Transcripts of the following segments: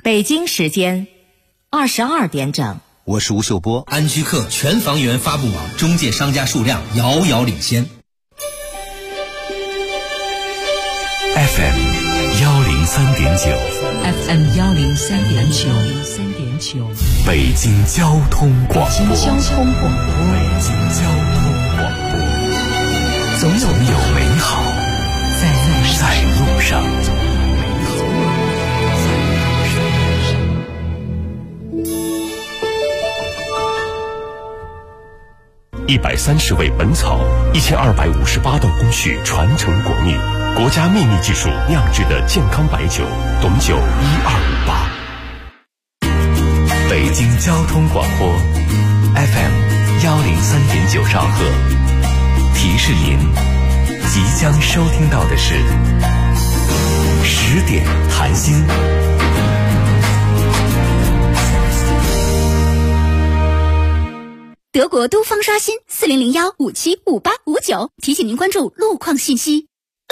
北京时间22点整。 我是吴秀波。 安居客全房源发布网中介商家数量遥遥领先。 FM 103.9 FM 103.9 北京交通广播。 北京交通广播。 总有美好在路上。130味本草，1258道工序传承国秘，国家秘密技术酿制的健康白酒，董酒1258。北京交通广播 FM 103.9兆赫，提示您即将收听到的是10点谈心。 德国都方刷新4001575859，提醒您关注路况信息。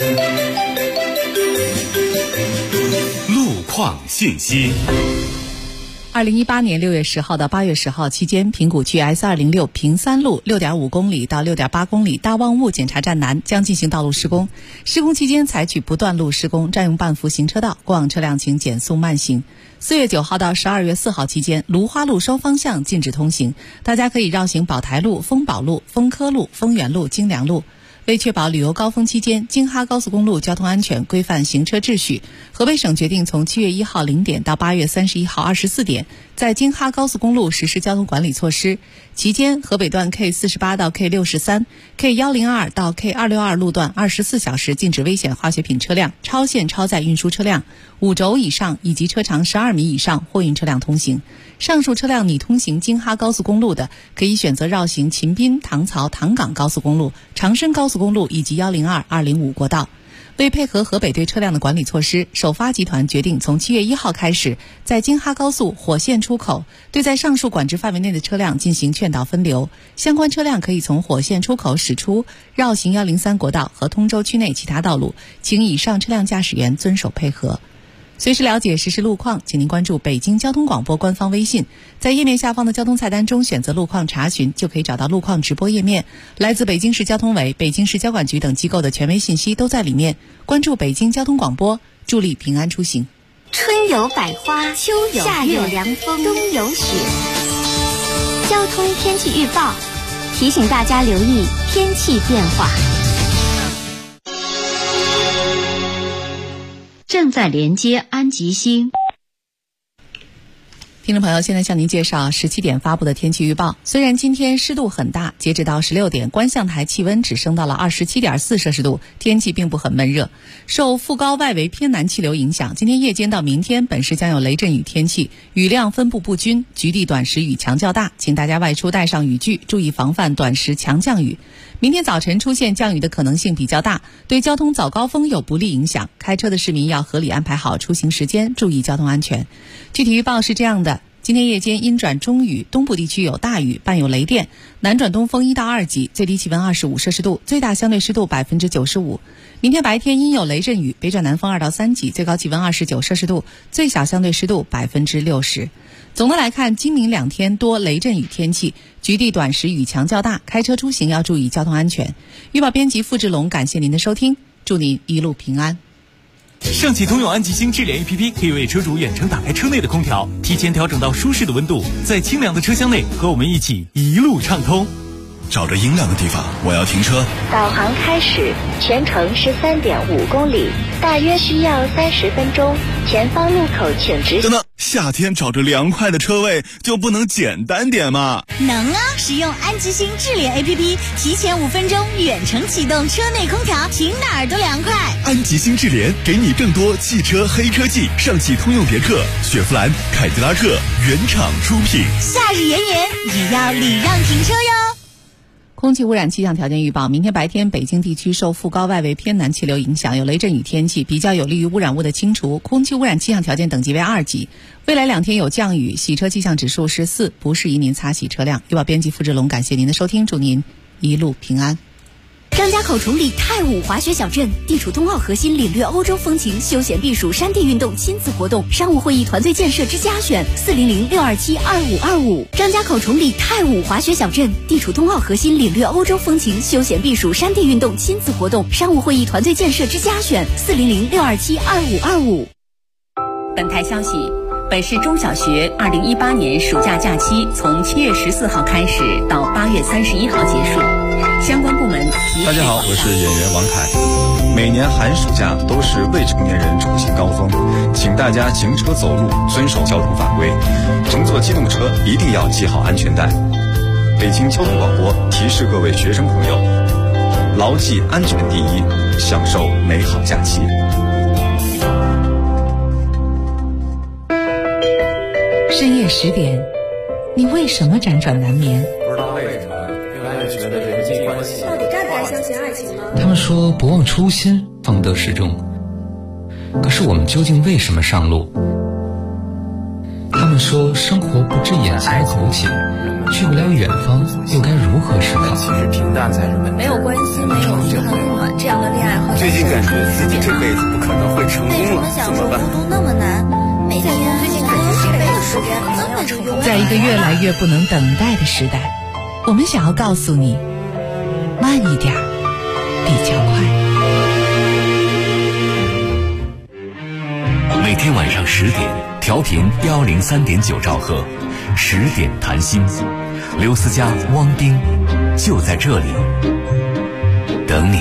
路况信息。 2018年6月10号到8月10号期间，平谷区 S206 平三路 6.5 公里到 6.8 公里大望雾检查站南将进行道路施工，施工期间采取不断路施工，占用半幅行车道，过往车辆请减速慢行。4月9号到12月4号期间，芦花路双方向禁止通行，大家可以绕行宝台路、丰宝路、丰科路、丰源路、京良路。为确保旅游高峰期间京哈高速公路交通安全、规范行车秩序，河北省决定从7月1号0点到8月31号24点，在京哈高速公路实施交通管理措施。期间，河北段 K48 到 K63、K102 到 K262 路段24小时禁止危险化学品车辆、超限超载运输车辆、5轴以上以及车长12米以上货运车辆通行。上述车辆拟通行京哈高速公路的，可以选择绕行秦滨、唐曹、唐岗高速公路、长深高速公路以及102、205国道。为配合河北对车辆的管理措施，首发集团决定从7月1号开始，在京哈高速火线出口对在上述管制范围内的车辆进行劝导分流，相关车辆可以从火线出口驶出，绕行103国道和通州区内其他道路，请以上车辆驾驶员遵守配合。随时了解实时路况，请您关注北京交通广播官方微信，在页面下方的交通菜单中选择路况查询，就可以找到路况直播页面。来自北京市交通委、北京市交管局等机构的权威信息都在里面。关注北京交通广播，助力平安出行。 春有百花，秋有夏有凉风，冬有雪。交通天气预报提醒大家留意天气变化。 正在连接安吉星。 听众朋友，现在向您介绍17点发布的天气预报。虽然今天湿度很大，截止到16点，观象台气温只升到了27.4摄氏度，天气并不很闷热。受副高外围偏南气流影响，今天夜间到明天本市将有雷阵雨天气，雨量分布不均，局地短时雨强较大，请大家外出带上雨具，注意防范短时强降雨。明天早晨出现降雨的可能性比较大，对交通早高峰有不利影响，开车的市民要合理安排好出行时间，注意交通安全。具体预报是这样的：今天夜间阴转中雨，东部地区有大雨，伴有雷电，南转东风1到2级，最低气温25摄氏度，最大相对湿度95%。明天白天阴有雷阵雨，北转南风2到3级，最高气温29摄氏度，最小相对湿度60%。总的来看，今明2天多雷阵雨天气，局地短时雨强较大，开车出行要注意交通安全。预报编辑付志龙，感谢您的收听，祝您一路平安。 上汽通用安吉星智联 APP 可以为车主远程打开车内的空调，提前调整到舒适的温度，在清凉的车厢内和我们一起一路畅通。 找着阴凉的地方，我要停车。 导航开始，全程是3.5公里，大约需要30分钟。前方路口请直。 等等，夏天找着凉快的车位就不能简单点吗？ 能啊！使用安吉星智联 APP， 提前5分钟远程启动车内空调，停哪儿都凉快。 安吉星智联给你更多汽车黑科技，上汽通用别克、雪佛兰、凯迪拉克原厂出品。 夏日炎炎，也要礼让停车哟。 空气污染气象条件预报：明天白天，北京地区受副高外围偏南气流影响，有雷阵雨天气，比较有利于污染物的清除，空气污染气象条件等级为2级。未来2天有降雨，洗车气象指数是4，不适宜您擦洗车辆。预报编辑付志龙，感谢您的收听，祝您一路平安。 张家口崇礼泰武滑雪小镇，地处冬奥核心，领略欧洲风情，休闲避暑，山地运动，亲子活动，商务会议团队建设之家选，400-627-2525。张家口崇礼泰武滑雪小镇，地处冬奥核心，领略欧洲风情，休闲避暑，山地运动，亲子活动，商务会议团队建设之家选，400-627-2525。 本台消息，本市中小学2018年暑假假期从7月14号开始到8月31号结束，相关部门大家好，我是演员王凯。每年寒暑假都是未成年人出行高峰，请大家行车走路遵守交通法规，乘坐机动车一定要系好安全带。北京交通广播提示各位学生朋友，牢记安全第一，享受美好假期。 深夜10点，你为什么辗转难眠？ 不知道为什么，越来越觉得人际关系到底该不该相信爱情呢？ 他们说不忘初心，方得始终。可是我们究竟为什么上路？他们说生活不止眼前苟且，去不了远方，又该如何是好？ 其实平淡才是本质。 没有关系，没有嘘寒问暖，这样的恋爱和最近感觉自己这辈子不可能会成功了，怎么办？ 孤独那么难，每天最近感觉这辈子时间好像要成功。 在一个越来越不能等待的时代，我们想要告诉你，慢一点比较快。 每天晚上10点，调频103.9兆赫，10点谈心，刘思佳、汪冰就在这里等你。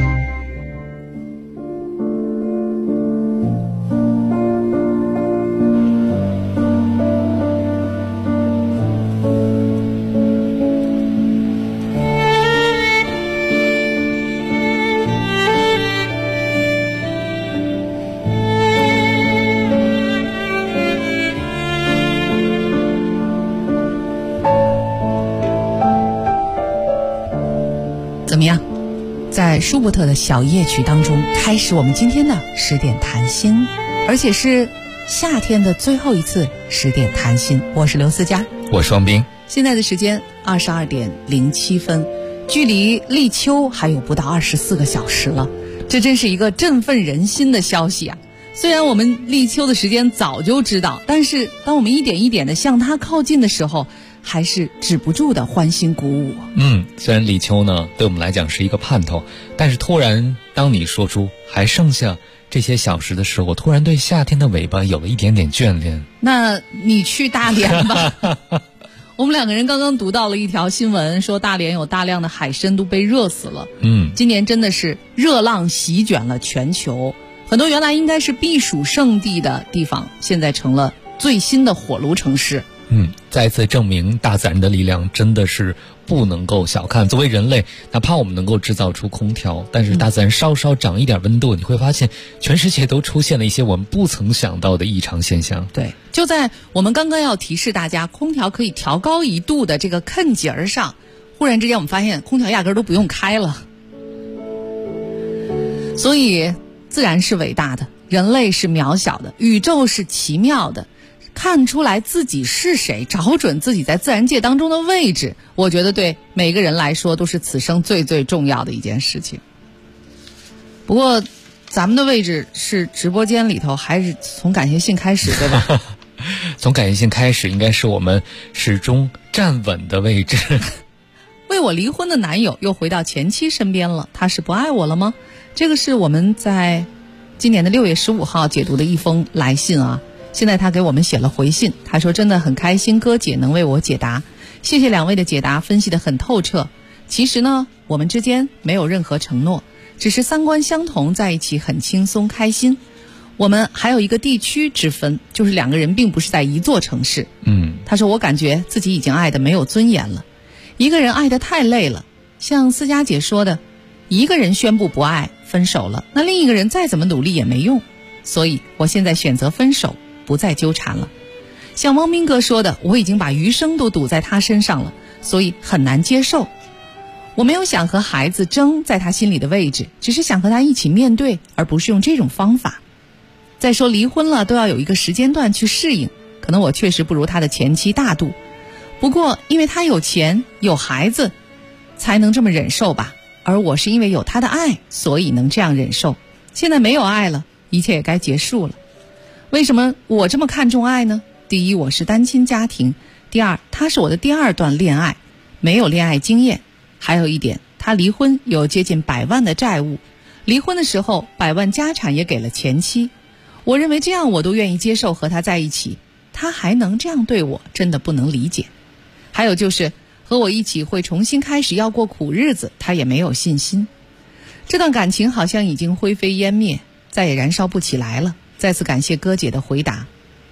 怎么样？在舒伯特的小夜曲当中，开始我们今天的10点谈心，而且是夏天的最后一次10点谈心。我是刘思佳， 我是王冰。 现在的时间22点07分，距离立秋还有不到24个小时了，这真是一个振奋人心的消息啊！虽然我们立秋的时间早就知道，但是当我们一点一点的向它靠近的时候，还是止不住的欢欣鼓舞。 虽然立秋呢对我们来讲是一个盼头，但是突然当你说出还剩下这些小时的时候，我突然对夏天的尾巴有了一点点眷恋。 那你去大连吧。我们两个人刚刚读到了一条新闻，说大连有大量的海参都被热死了。今年真的是热浪席卷了全球，很多原来应该是避暑胜地的地方，现在成了最新的火炉城市。 再次证明大自然的力量真的是不能够小看。作为人类，哪怕我们能够制造出空调，但是大自然稍稍涨一点温度，你会发现全世界都出现了一些我们不曾想到的异常现象。 对，就在我们刚刚要提示大家空调可以调高1度的这个坎节上，忽然之间我们发现空调压根都不用开了。所以自然是伟大的，人类是渺小的，宇宙是奇妙的。看出来自己是谁，找准自己在自然界当中的位置，我觉得对每个人来说都是此生最最重要的一件事情。不过咱们的位置是直播间里头，还是从感谢信开始，对吧？ 从感谢信开始，应该是我们始终站稳的位置。 为我离婚的男友又回到前妻身边了，他是不爱我了吗？这个是我们在今年的6月15号解读的一封来信啊。现在他给我们写了回信，他说真的很开心哥姐能为我解答，谢谢两位的解答，分析得很透彻。其实呢，我们之间没有任何承诺，只是三观相同，在一起很轻松开心。我们还有一个地区之分，就是两个人并不是在一座城市。他说我感觉自己已经爱得没有尊严了，一个人爱得太累了。像思佳姐说的，一个人宣布不爱分手了，那另一个人再怎么努力也没用，所以我现在选择分手，不再纠缠了。像汪斌哥说的，我已经把余生都赌在他身上了，所以很难接受。我没有想和孩子争在他心里的位置，只是想和他一起面对，而不是用这种方法。再说离婚了都要有一个时间段去适应，可能我确实不如他的前妻大度，不过因为他有钱有孩子才能这么忍受吧。 而我是因为有他的爱，所以能这样忍受。现在没有爱了，一切也该结束了。为什么我这么看重爱呢？第一，我是单亲家庭；第二，他是我的第二段恋爱，没有恋爱经验。还有一点，他离婚有接近100万的债务，离婚的时候100万家产也给了前妻。我认为这样我都愿意接受和他在一起，他还能这样对我，真的不能理解。还有就是和我一起会重新开始要过苦日子，他也没有信心。这段感情好像已经灰飞烟灭，再也燃烧不起来了。再次感谢哥姐的回答。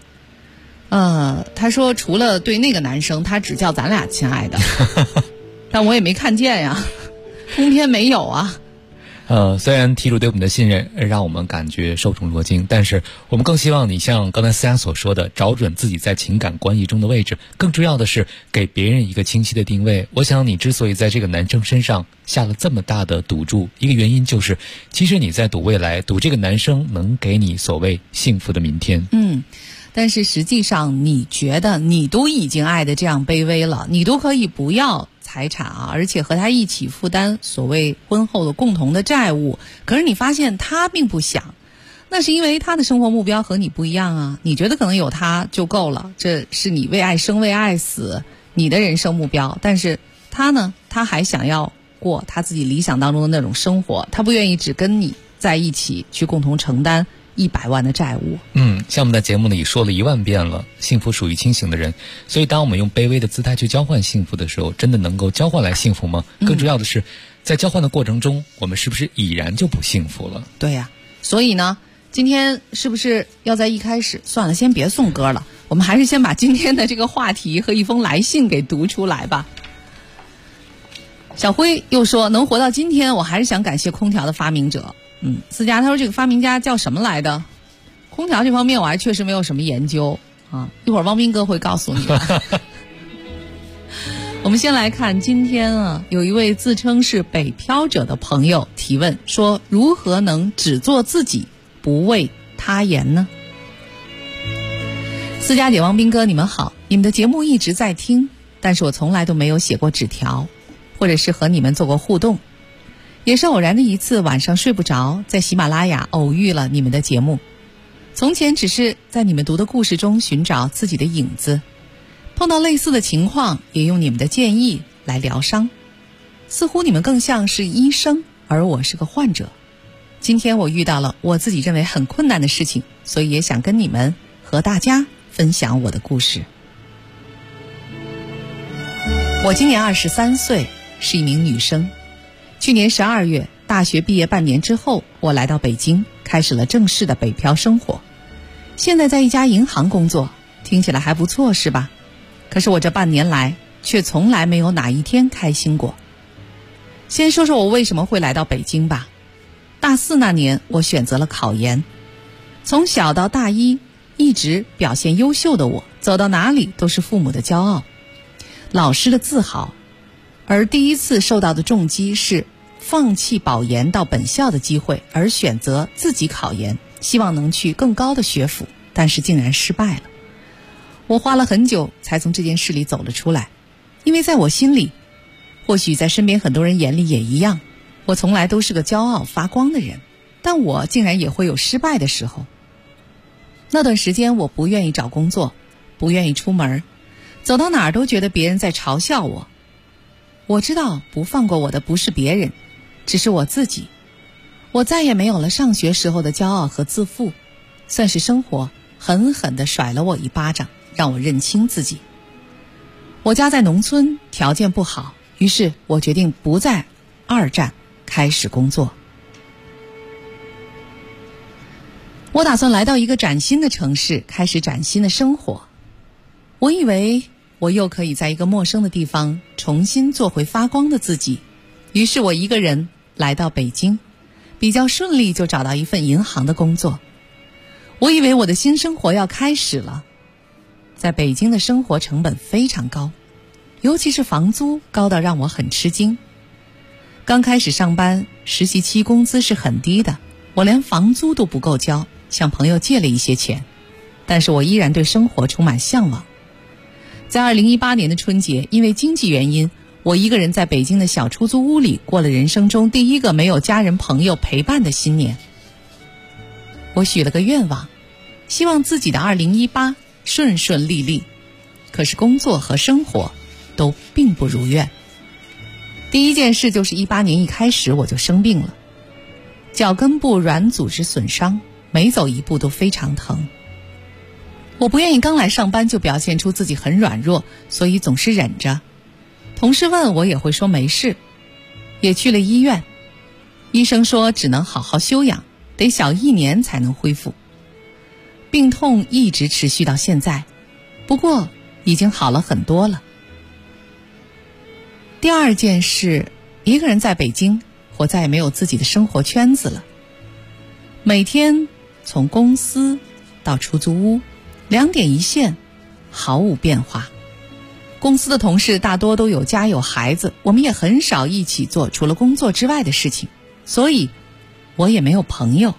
他说除了对那个男生，他只叫咱俩亲爱的，但我也没看见呀，通篇没有啊。 虽然题主对我们的信任让我们感觉受宠若惊，但是我们更希望你像刚才思佳所说的，找准自己在情感关系中的位置，更重要的是给别人一个清晰的定位。我想你之所以在这个男生身上下了这么大的赌注，一个原因就是其实你在赌未来，赌这个男生能给你所谓幸福的明天。 但是实际上你觉得你都已经爱得这样卑微了，你都可以不要财产啊，而且和他一起负担所谓婚后的共同的债务，可是你发现他并不想，那是因为他的生活目标和你不一样啊。你觉得可能有他就够了，这是你为爱生为爱死你的人生目标，但是他呢，他还想要过他自己理想当中的那种生活，他不愿意只跟你在一起去共同承担100万的债务。 像我们在节目里说了1万遍了，幸福属于清醒的人，所以当我们用卑微的姿态去交换幸福的时候，真的能够交换来幸福吗？更重要的是在交换的过程中，我们是不是已然就不幸福了？ 对呀，所以呢今天是不是要在一开始，算了，先别送歌了，我们还是先把今天的这个话题和一封来信给读出来吧。小辉又说，能活到今天，我还是想感谢空调的发明者。思佳他说这个发明家叫什么来的？空调这方面我还确实没有什么研究啊，一会儿汪斌哥会告诉你的。我们先来看今天有一位自称是北漂者的朋友提问说，如何能只做自己不为他言呢？思佳姐、汪斌哥，你们好，你们的节目一直在听，但是我从来都没有写过纸条，或者是和你们做过互动。也是偶然的一次晚上睡不着，在喜马拉雅偶遇了你们的节目。从前只是在你们读的故事中寻找自己的影子，碰到类似的情况也用你们的建议来疗伤。似乎你们更像是医生，而我是个患者。今天我遇到了我自己认为很困难的事情，所以也想跟你们和大家分享我的故事。我今年23岁，是一名女生。去年12月大学毕业半年之后，我来到北京，开始了正式的北漂生活。现在在一家银行工作，听起来还不错是吧？可是我这半年来却从来没有哪一天开心过。先说说我为什么会来到北京吧。大4那年我选择了考研，从小到大一一直表现优秀的我，走到哪里都是父母的骄傲，老师的自豪。而第一次受到的重击是放弃保研到本校的机会，而选择自己考研，希望能去更高的学府，但是竟然失败了。我花了很久才从这件事里走了出来，因为在我心里，或许在身边很多人眼里也一样，我从来都是个骄傲发光的人，但我竟然也会有失败的时候。那段时间我不愿意找工作，不愿意出门，走到哪儿都觉得别人在嘲笑我。我知道不放过我的不是别人，只是我自己。我再也没有了上学时候的骄傲和自负，算是生活狠狠地甩了我一巴掌，让我认清自己。我家在农村，条件不好，于是我决定不再二战，开始工作。我打算来到一个崭新的城市，开始崭新的生活。我以为我又可以在一个陌生的地方重新做回发光的自己，于是我一个人来到北京，比较顺利就找到一份银行的工作。我以为我的新生活要开始了。在北京的生活成本非常高，尤其是房租高到让我很吃惊。刚开始上班，实习期工资是很低的，我连房租都不够交，向朋友借了一些钱，但是我依然对生活充满向往。在2018年的春节，因为经济原因， 我一个人在北京的小出租屋里过了人生中第一个没有家人朋友陪伴的新年。我许了个愿望，希望自己的2018顺顺利利，可是工作和生活都并不如愿。第一件事就是18年一开始我就生病了，脚跟部软组织损伤，每走一步都非常疼。我不愿意刚来上班就表现出自己很软弱，所以总是忍着。同事问我也会说没事，也去了医院，医生说只能好好休养，得小1年才能恢复。病痛一直持续到现在，不过已经好了很多了。第二件事，一个人在北京，我再也没有自己的生活圈子了。每天从公司到出租屋，2点一线，毫无变化。公司的同事大多都有家有孩子，我们也很少一起做除了工作之外的事情，所以我也没有朋友。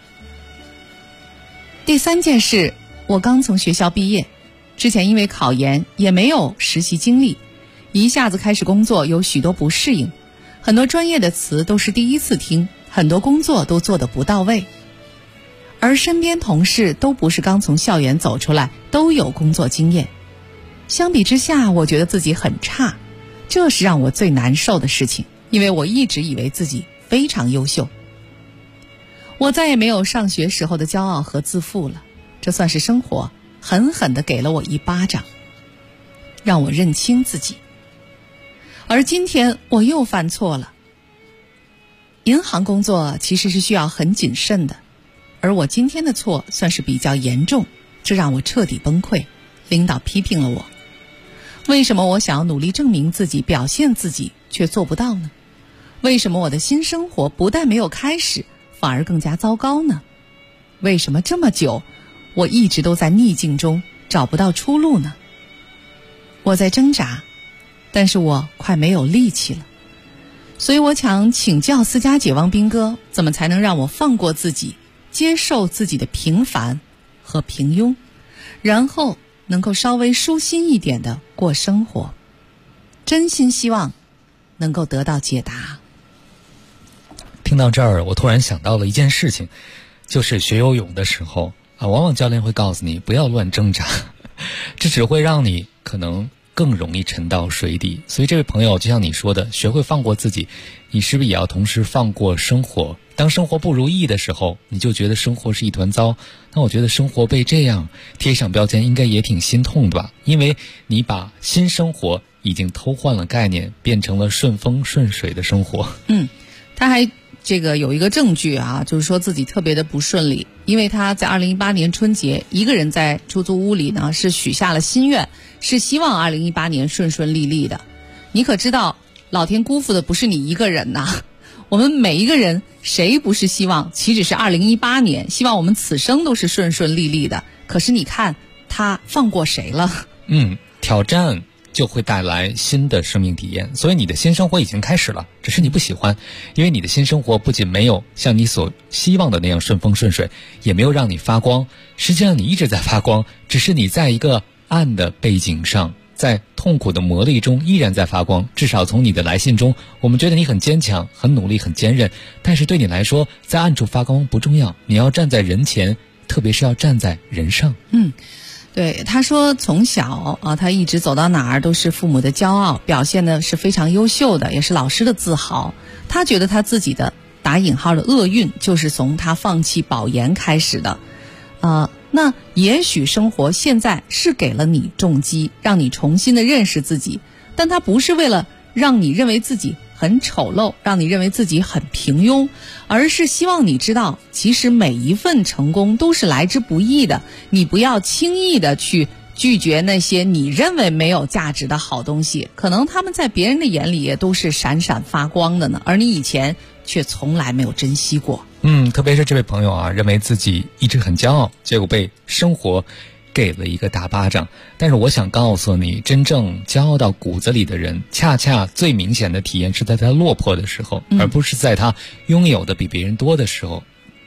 第三件事，我刚从学校毕业，之前因为考研也没有实习经历，一下子开始工作有许多不适应，很多专业的词都是第一次听，很多工作都做得不到位。而身边同事都不是刚从校园走出来，都有工作经验。相比之下，我觉得自己很差，这是让我最难受的事情，因为我一直以为自己非常优秀。我再也没有上学时候的骄傲和自负了，这算是生活狠狠地给了我一巴掌，让我认清自己。而今天我又犯错了。银行工作其实是需要很谨慎的，而我今天的错算是比较严重，这让我彻底崩溃，领导批评了我。为什么我想要努力证明自己，表现自己，却做不到呢？为什么我的新生活不但没有开始，反而更加糟糕呢？为什么这么久，我一直都在逆境中找不到出路呢？我在挣扎，但是我快没有力气了。所以我想请教私家姐汪斌哥，怎么才能让我放过自己，接受自己的平凡和平庸，然后能够稍微舒心一点的过生活。真心希望能够得到解答。 听到这儿，我突然想到了一件事情，就是学游泳的时候啊，往往教练会告诉你不要乱挣扎，这只会让你可能更容易沉到水底。所以这位朋友，就像你说的，学会放过自己，你是不是也要同时放过生活？当生活不如意的时候，你就觉得生活是一团糟，那我觉得生活被这样贴上标签应该也挺心痛的吧，因为你把新生活已经偷换了概念，变成了顺风顺水的生活。 他还有一个证据啊，就是说自己特别的不顺利，因为他在2018年春节一个人在出租屋里呢，是许下了心愿，是希望2018年顺顺利利的。你可知道老天辜负的不是你一个人呐，我们每一个人谁不是希望岂止是2018年，希望我们此生都是顺顺利利的，可是你看他放过谁了？ 挑战就会带来新的生命体验，所以你的新生活已经开始了，只是你不喜欢，因为你的新生活不仅没有像你所希望的那样顺风顺水，也没有让你发光，实际上你一直在发光，只是你在一个暗的背景上，在痛苦的磨砺中依然在发光。至少从你的来信中，我们觉得你很坚强，很努力，很坚韧，但是对你来说，在暗处发光不重要，你要站在人前，特别是要站在人上。 对，他说从小啊，他一直走到哪儿都是父母的骄傲，表现的是非常优秀的，也是老师的自豪。他觉得他自己的打引号的厄运就是从他放弃保研开始的。那也许生活现在是给了你重击，让你重新的认识自己，但他不是为了让你认为自己很丑陋，让你认为自己很平庸，而是希望你知道，其实每一份成功都是来之不易的，你不要轻易的去拒绝那些你认为没有价值的好东西，可能他们在别人的眼里也都是闪闪发光的呢，而你以前却从来没有珍惜过。 特别是这位朋友啊，认为自己一直很骄傲，结果被生活给了一个大巴掌。但是我想告诉你，真正骄傲到骨子里的人，恰恰最明显的体验是在他落魄的时候，而不是在他拥有的比别人多的时候。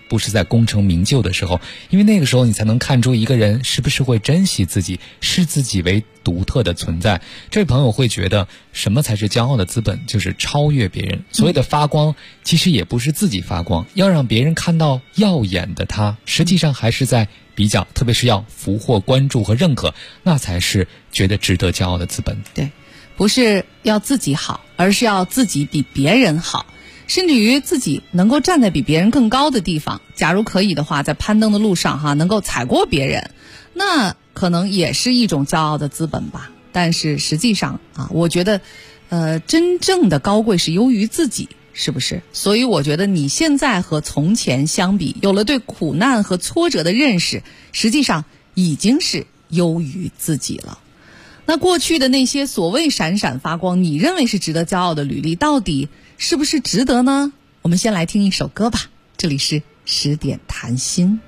不是在功成名就的时候，因为那个时候你才能看出一个人是不是会珍惜自己，视自己为独特的存在。这位朋友会觉得什么才是骄傲的资本，就是超越别人。所谓的发光其实也不是自己发光，要让别人看到耀眼的他，实际上还是在比较，特别是要俘获关注和认可，那才是觉得值得骄傲的资本。 对，不是要自己好，而是要自己比别人好，甚至于自己能够站在比别人更高的地方，假如可以的话，在攀登的路上能够踩过别人，那可能也是一种骄傲的资本吧。但是实际上我觉得真正的高贵是优于自己，是不是？所以我觉得你现在和从前相比，有了对苦难和挫折的认识，实际上已经是优于自己了。那过去的那些所谓闪闪发光，你认为是值得骄傲的履历，到底是不是值得呢？我们先来听一首歌吧，这里是10点谈心。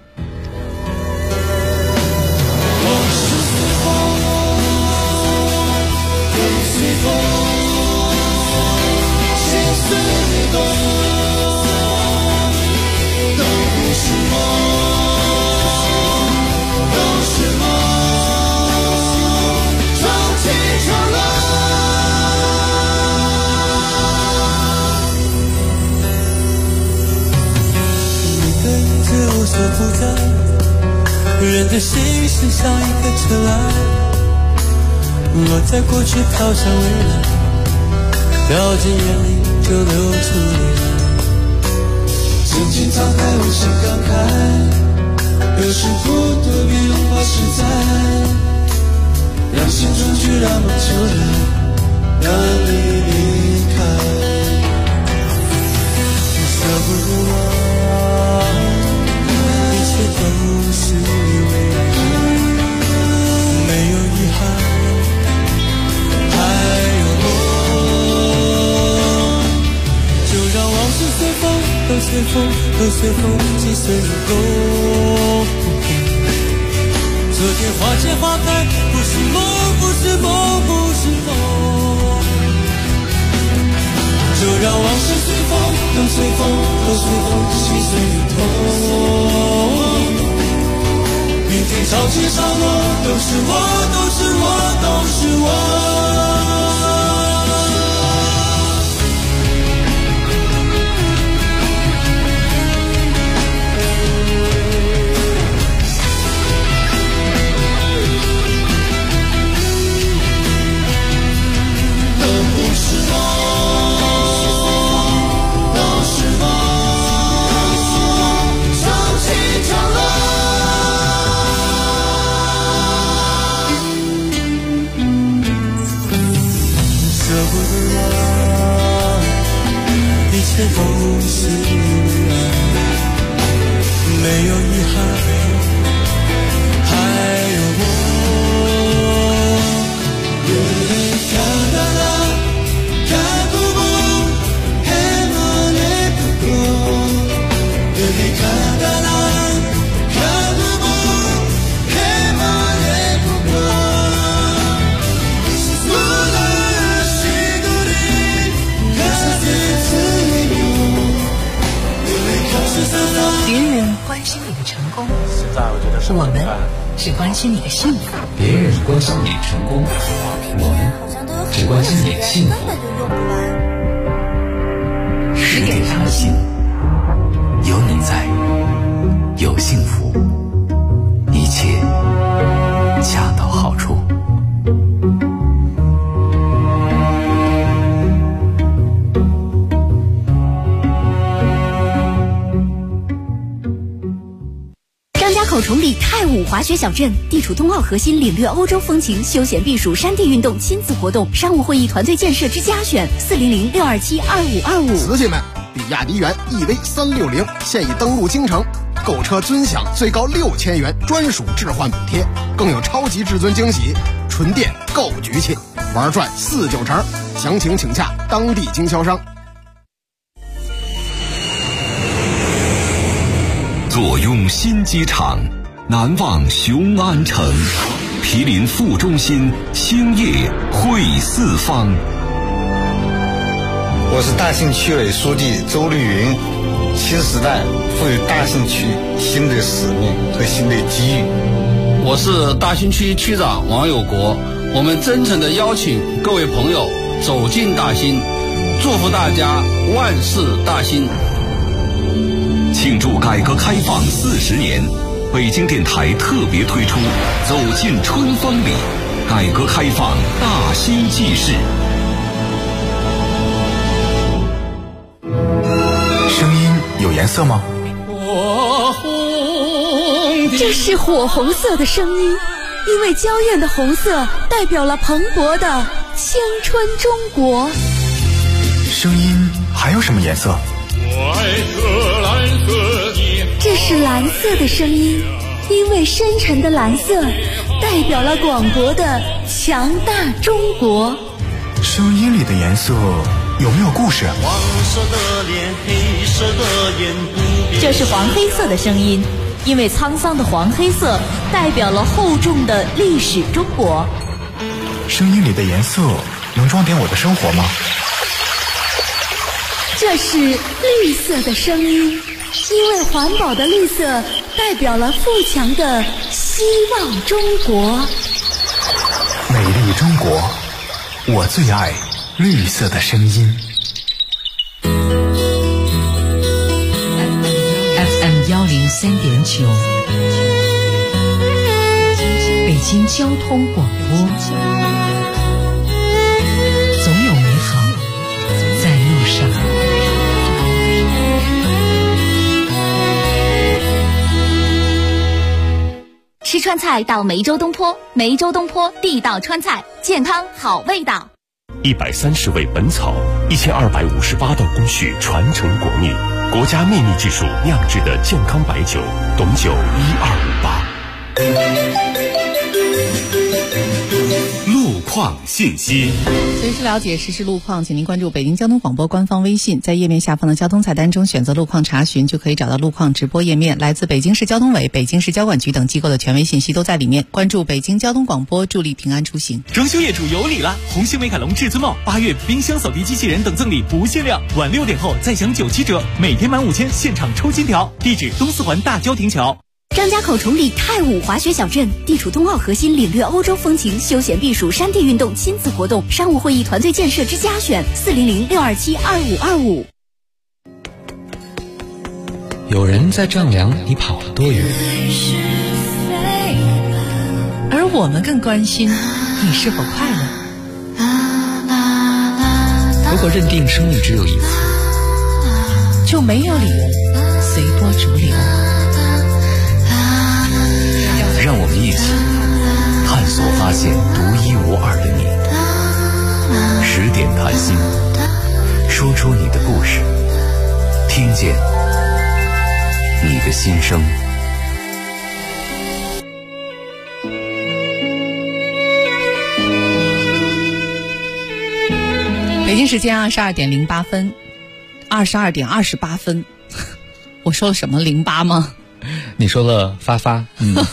无所不在，人的心是像一个尘埃，落在过去飘向未来，掉进眼里就流出泪来。轻轻敞开无限感慨，有时孤独比拥抱实在，让心中去，让梦就来，让你离开。舍不得我都是未来，没有遗憾，还有我，就让往事随风，都随风，都随风，击碎了风。昨天花谢花开，不是梦，不是梦，不是梦。就让往事随风，都随风，都随风，击碎了痛。明天潮起潮落，都是我，都是我，都是我。都不是梦，都是梦，潮起潮落。舍不得我，一切都是未来，没有遗憾，还有我。 别人关心你的成功，我们只关心你的幸福。 别人关心你成功，我们只关心你的幸福。 10点谈心， 有你在，有幸福，一切恰到好处。 口崇礼泰武滑雪小镇，地处冬奥核心，领略欧洲风情，休闲避暑，山地运动，亲子活动，商务会议，团队建设之家选，400-627-2525。 瓷器们，比亚迪元 EV360现已登陆京城，购车尊享最高6000元专属置换补贴，更有超级至尊惊喜，纯电购局气，玩转49成，详情请洽当地经销商。 坐拥新机场，难忘雄安城，毗邻副中心，兴业汇四方。 我是大兴区委书记周绿云，新时代赋予大兴区新的使命和新的机遇。 我是大兴区区长王有国，我们真诚地邀请各位朋友走进大兴，祝福大家万事大兴。 庆祝改革开放40年，北京电台特别推出走进春风里，改革开放大兴纪事。 声音有颜色吗？ 这是火红色的声音，因为娇艳的红色代表了蓬勃的青春中国。 声音还有什么颜色？ 这是蓝色的声音，因为深沉的蓝色代表了广博的强大中国。 声音里的颜色有没有故事？ 黄色的脸，黑色的眼， 这是黄黑色的声音，因为沧桑的黄黑色代表了厚重的历史中国。 声音里的颜色能装点我的生活吗？ 这是绿色的声音，因为环保的绿色代表了富强的希望中国。 美丽中国，我最爱绿色的声音。 FM 103.9，北京交通广播，总有美好在路上。 吃川菜到梅州东坡，梅州东坡地道川菜，健康好味道。 130味本草，1258道工序传承国秘，国家秘密技术酿制的健康白酒，董酒1258。 路况信息， 随时了解实时路况，请您关注北京交通广播官方微信，在页面下方的交通菜单中选择路况查询，就可以找到路况直播页面。来自北京市交通委、北京市交管局等机构的权威信息都在里面。关注北京交通广播，助力平安出行。 装修业主有礼了！红星美凯龙至尊帽8月冰箱、扫地机器人等赠礼不限量，晚6点后再享97折，每天满5000现场抽金条。地址东四环大郊亭桥。 张家口崇礼太武滑雪小镇地处冬奥核心，领略欧洲风情，休闲避暑，山地运动，亲子活动，商务会议团队建设之家选，400-627-2525。 有人在丈量你跑了多远， 而我们更关心你是否快乐。 如果认定生命只有一次， 就没有理由随波逐流。 让我们一起探索发现独一无二的你。10点谈心，说出你的故事，听见你的心声。 北京时间22点08分，22点28分，我说了什么08吗？ 你说了发发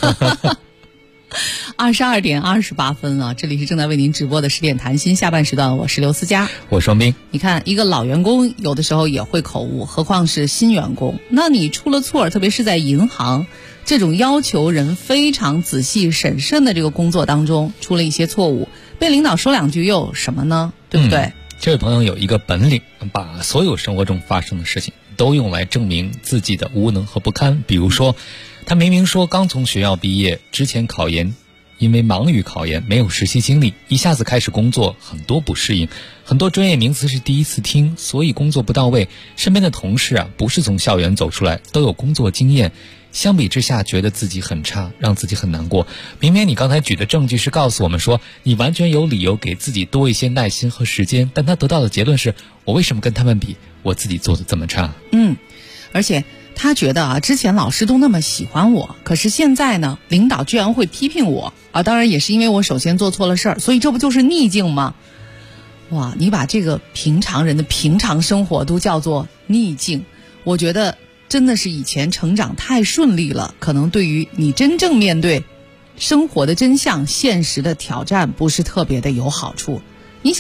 22点28分啊！这里是正在为您直播的10点谈心下半时段，我是刘思佳， 我双冰。 你看，一个老员工有的时候也会口误，何况是新员工？那你出了错，特别是在银行这种要求人非常仔细审慎的这个工作当中，出了一些错误，被领导说两句又有什么呢？对不对？ 这位朋友有一个本领，把所有生活中发生的事情都用来证明自己的无能和不堪。比如说，他明明说刚从学校毕业，之前考研因为忙于考研没有实习经历，一下子开始工作很多不适应，很多专业名词是第一次听，所以工作不到位。身边的同事不是从校园走出来，都有工作经验，相比之下觉得自己很差，让自己很难过。明明你刚才举的证据是告诉我们说你完全有理由给自己多一些耐心和时间，但他得到的结论是，我为什么跟他们比，我自己做的这么差。 而且他觉得之前老师都那么喜欢我，可是现在呢，领导居然会批评我当然也是因为我首先做错了事儿，所以这不就是逆境吗？哇，你把这个平常人的平常生活都叫做逆境，我觉得真的是以前成长太顺利了，可能对于你真正面对生活的真相、现实的挑战不是特别的有好处。你想，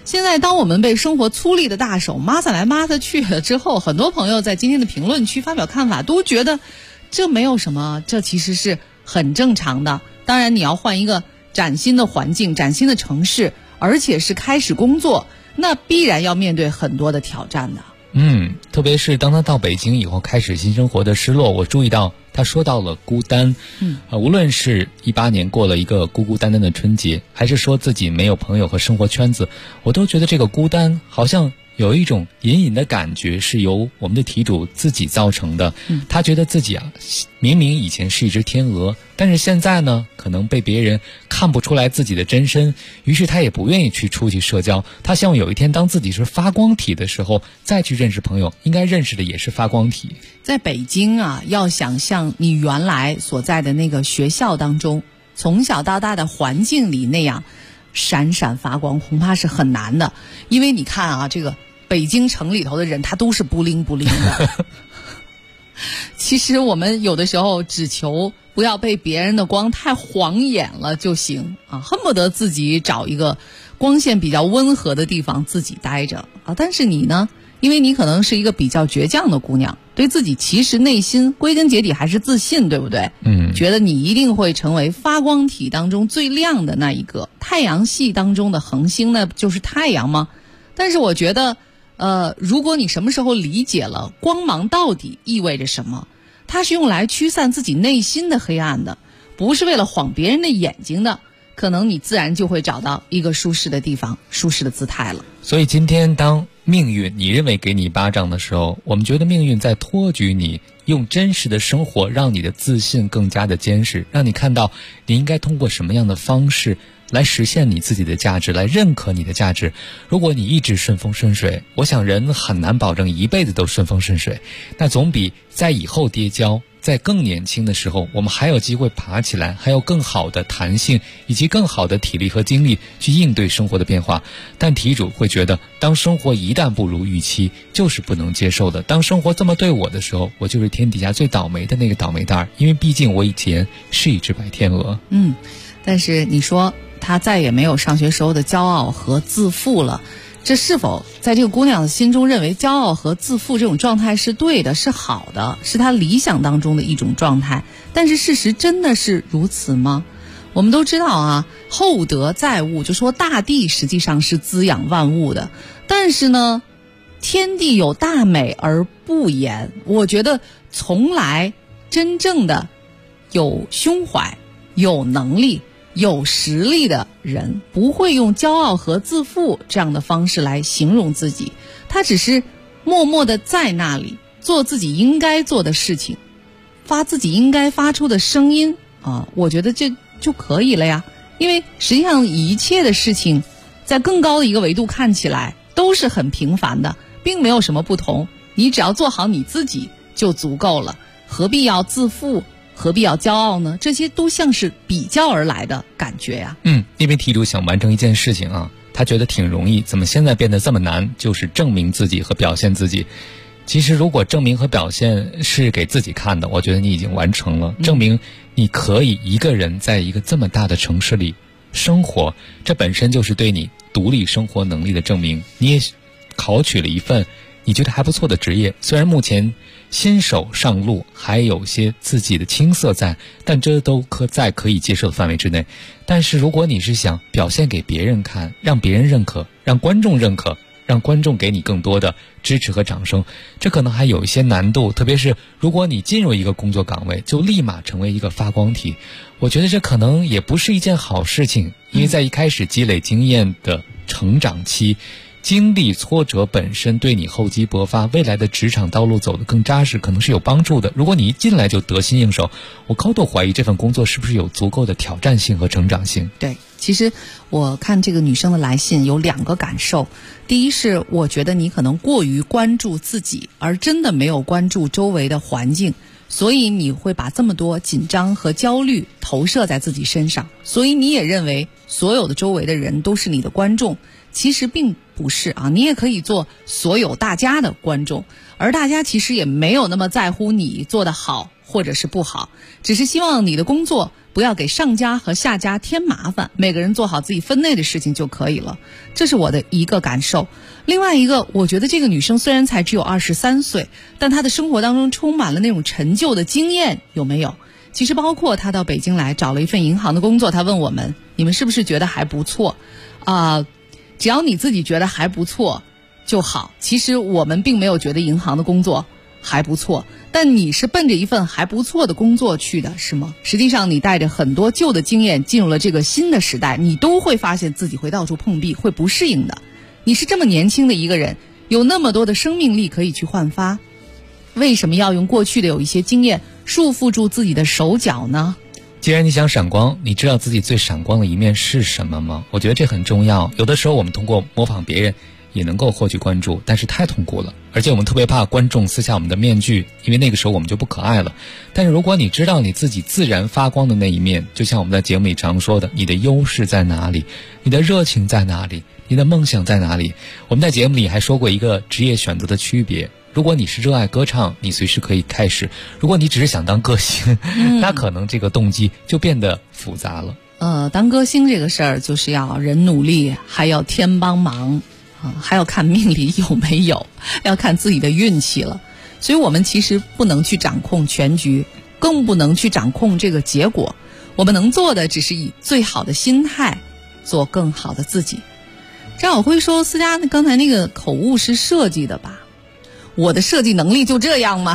现在当我们被生活粗粝的大手抹下来抹下去了之后，很多朋友在今天的评论区发表看法，都觉得这没有什么，这其实是很正常的。当然你要换一个崭新的环境，崭新的城市，而且是开始工作，那必然要面对很多的挑战的。 特别是当他到北京以后开始新生活的失落，我注意到他说到了孤单。无论是18年过了一个孤孤单单的春节，还是说自己没有朋友和生活圈子，我都觉得这个孤单好像有一种隐隐的感觉是由我们的题主自己造成的。他觉得自己明明以前是一只天鹅，但是现在呢可能被别人看不出来自己的真身，于是他也不愿意去出去社交。他希望有一天当自己是发光体的时候再去认识朋友，应该认识的也是发光体。 在北京要想像你原来所在的那个学校当中，从小到大的环境里那样闪闪发光，恐怕是很难的。因为你看这个北京城里头的人他都是不灵不灵的其实我们有的时候只求不要被别人的光太晃眼了就行恨不得自己找一个光线比较温和的地方自己待着但是你呢，因为你可能是一个比较倔强的姑娘，对自己其实内心归根结底还是自信，对不对？觉得你一定会成为发光体当中最亮的那一个，太阳系当中的恒星那就是太阳吗？但是我觉得如果你什么时候理解了光芒到底意味着什么，它是用来驱散自己内心的黑暗的，不是为了晃别人的眼睛的，可能你自然就会找到一个舒适的地方，舒适的姿态了。 所以今天当命运你认为给你一巴掌的时候，我们觉得命运在托举你，用真实的生活让你的自信更加的坚实，让你看到你应该通过什么样的方式来实现你自己的价值，来认可你的价值。如果你一直顺风顺水，我想人很难保证一辈子都顺风顺水，那总比在以后跌跤，在更年轻的时候我们还有机会爬起来，还有更好的弹性以及更好的体力和精力去应对生活的变化。但题主会觉得当生活一旦不如预期就是不能接受的，当生活这么对我的时候，我就是天底下最倒霉的那个倒霉蛋，因为毕竟我以前是一只白天鹅。 但是你说他再也没有上学时候的骄傲和自负了，这是否在这个姑娘的心中认为骄傲和自负这种状态是对的，是好的，是她理想当中的一种状态？但是事实真的是如此吗？我们都知道厚德载物，就说大地实际上是滋养万物的，但是呢天地有大美而不言。我觉得从来真正的有胸怀有能力有实力的人不会用骄傲和自负这样的方式来形容自己，他只是默默地在那里做自己应该做的事情，发自己应该发出的声音我觉得这就可以了呀。因为实际上一切的事情在更高的一个维度看起来都是很平凡的，并没有什么不同，你只要做好你自己就足够了，何必要自负，何必要骄傲呢？这些都像是比较而来的感觉呀。 因为题主想完成一件事情他觉得挺容易，怎么现在变得这么难？就是证明自己和表现自己。其实如果证明和表现是给自己看的，我觉得你已经完成了。证明你可以一个人在一个这么大的城市里生活，这本身就是对你独立生活能力的证明。你也考取了一份你觉得还不错的职业，虽然目前新手上路还有些自己的青涩在，但这都在可以接受的范围之内。但是如果你是想表现给别人看，让别人认可，让观众认可，让观众给你更多的支持和掌声，这可能还有一些难度。特别是如果你进入一个工作岗位就立马成为一个发光体，我觉得这可能也不是一件好事情。因为在一开始积累经验的成长期，经历挫折本身对你厚积薄发，未来的职场道路走得更扎实可能是有帮助的。如果你一进来就得心应手，我高度怀疑这份工作是不是有足够的挑战性和成长性。 对，其实我看这个女生的来信有2个感受。第一是我觉得你可能过于关注自己，而真的没有关注周围的环境，所以你会把这么多紧张和焦虑投射在自己身上，所以你也认为所有的周围的人都是你的观众。其实并不是你也可以做所有大家的观众，而大家其实也没有那么在乎你做得好或者是不好，只是希望你的工作不要给上家和下家添麻烦，每个人做好自己分内的事情就可以了。这是我的一个感受。另外一个，我觉得这个女生虽然才只有23岁，但她的生活当中充满了那种陈旧的经验，有没有？其实包括她到北京来找了一份银行的工作，她问我们，你们是不是觉得还不错？只要你自己觉得还不错就好。其实我们并没有觉得银行的工作还不错，但你是奔着一份还不错的工作去的，是吗？实际上你带着很多旧的经验进入了这个新的时代，你都会发现自己会到处碰壁，会不适应的。你是这么年轻的一个人，有那么多的生命力可以去焕发，为什么要用过去的有一些经验束缚住自己的手脚呢？ 既然你想闪光，你知道自己最闪光的一面是什么吗？我觉得这很重要。有的时候我们通过模仿别人也能够获取关注，但是太痛苦了，而且我们特别怕观众撕下我们的面具，因为那个时候我们就不可爱了。但是如果你知道你自己自然发光的那一面，就像我们在节目里常说的，你的优势在哪里，你的热情在哪里，你的梦想在哪里。我们在节目里还说过一个职业选择的区别，如果你是热爱歌唱，你随时可以开始；如果你只是想当歌星，那可能这个动机就变得复杂了。 当歌星这个事儿就是要人努力，还要天帮忙，还要看命里有没有，要看自己的运气了。所以我们其实不能去掌控全局，更不能去掌控这个结果。我们能做的只是以最好的心态做更好的自己。张晓辉说思佳刚才那个口误是设计的吧？我的设计能力就这样吗？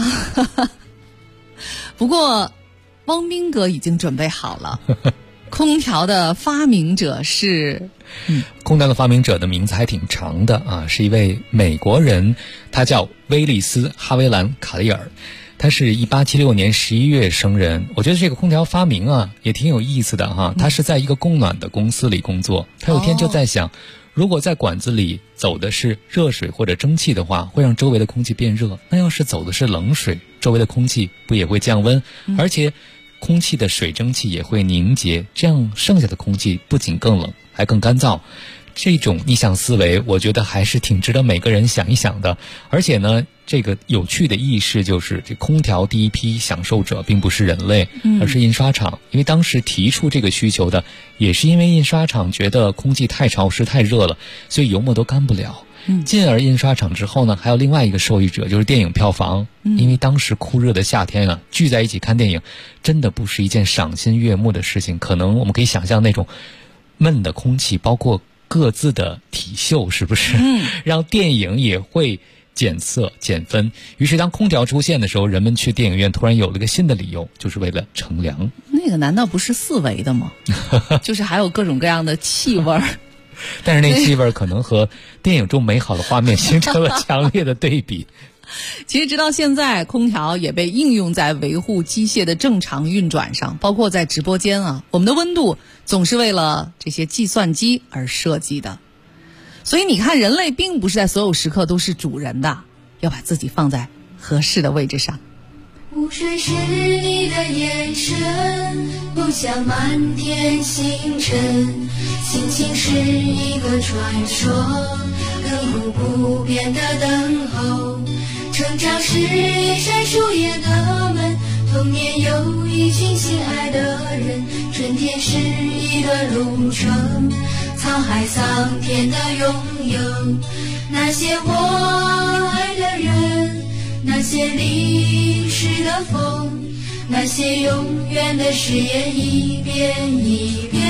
不过汪斌哥已经准备好了。空调的发明者是空调的发明者的名字还挺长的啊，是一位美国人，他叫威利斯·哈维兰·卡利尔，他是1876年11月生人。我觉得这个空调发明啊也挺有意思的哈。他是在一个供暖的公司里工作，他有一天就在想，如果在管子里走的是热水或者蒸汽的话，会让周围的空气变热，那要是走的是冷水，周围的空气不也会降温，而且空气的水蒸气也会凝结，这样剩下的空气不仅更冷还更干燥。这种逆向思维我觉得还是挺值得每个人想一想的。而且呢，这个有趣的意识就是这空调第一批享受者并不是人类，而是印刷厂。因为当时提出这个需求的也是因为印刷厂觉得空气太潮湿太热了，所以油墨都干不了。进而印刷厂之后呢，还有另外一个受益者，就是电影票房。因为当时酷热的夏天啊，聚在一起看电影真的不是一件赏心悦目的事情。可能我们可以想象那种闷的空气，包括各自的体嗅，是不是让电影也会减色减分。于是当空调出现的时候，人们去电影院突然有了一个新的理由，就是为了乘凉。那个难道不是4维的吗？就是还有各种各样的气味儿。 但是那气味可能和电影中美好的画面形成了强烈的对比。 其实直到现在，空调也被应用在维护机械的正常运转上，包括在直播间啊，我们的温度总是为了这些计算机而设计的。所以你看，人类并不是在所有时刻都是主人的，要把自己放在合适的位置上。 湖水是你的眼神，梦想满天星辰，心情是一个传说，亘古不变的等候。成长是一扇树叶的门，童年有一群心爱的人，春天是一段路程，沧海桑田的拥有。那些我爱的人，那些淋湿的风，那些永远的誓言一遍一遍。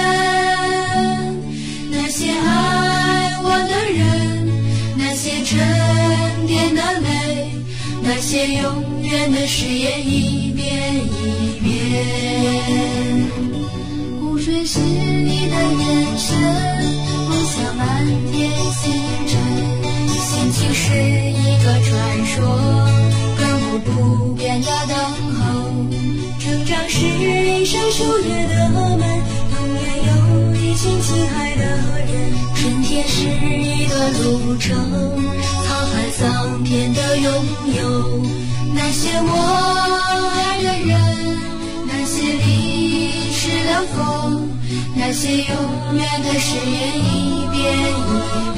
那些爱我的人，那些沉淀的泪，那些永远的誓言一遍一遍。湖水是你的眼神，梦想满天星辰，心情是一个传说，亘古不变的等候。成长是一扇树叶的门，永远有一群亲爱的人，春天是一段路程，沧海桑田的拥有。那些我爱的人，那些淋湿的风，那些永远的誓言一遍一